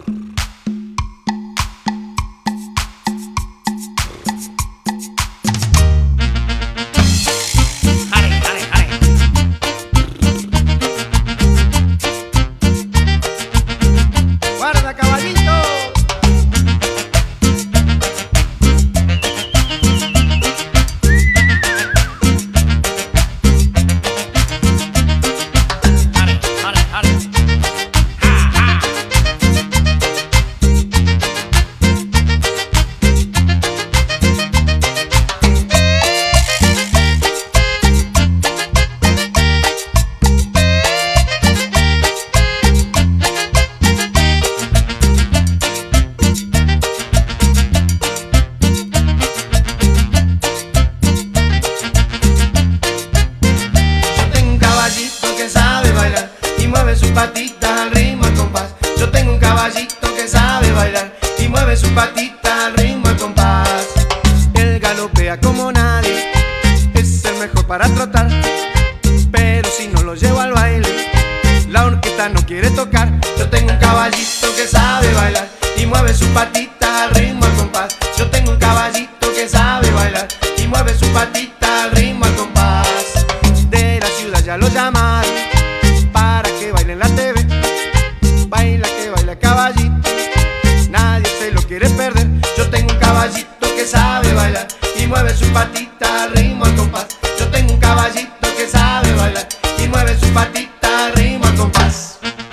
Guarda, caballito. Sus patitas al ritmo al compás. Yo tengo un caballito que sabe bailar y mueve sus patitas al ritmo al compás. Él galopea como nadie, es el mejor para trotar, pero si no lo llevo al baile, la orquesta no quiere tocar. Yo tengo un caballito que sabe bailar y mueve sus patitas al ritmo al compás. Yo tengo un caballito que sabe bailar y mueve sus patitas al ritmo al compás. De la ciudad ya lo llamaron para que baile en la TV. Baila que baila caballito, nadie se lo quiere perder. Yo tengo un caballito que sabe bailar y mueve sus patitas al ritmo al compás. Yo tengo un caballito que sabe bailar y mueve sus patitas al ritmo al compás.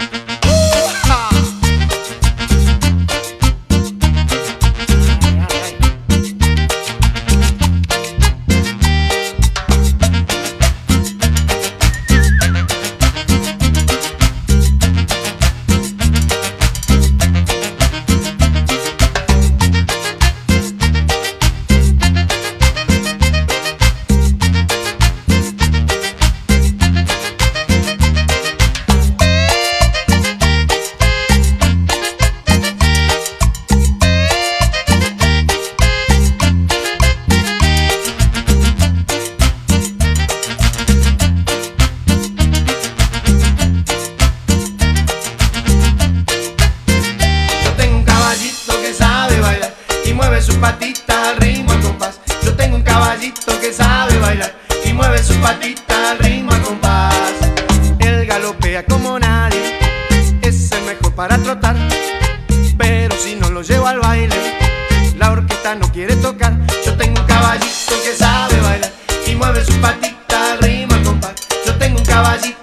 Sus patitas al ritmo al compás. Yo tengo un caballito que sabe bailar y mueve sus patitas al ritmo al compás. Él galopea como nadie, es el mejor para trotar, pero si no lo llevo al baile, la orquesta no quiere tocar. Yo tengo un caballito que sabe bailar y mueve sus patitas al ritmo al compás. Yo tengo un caballito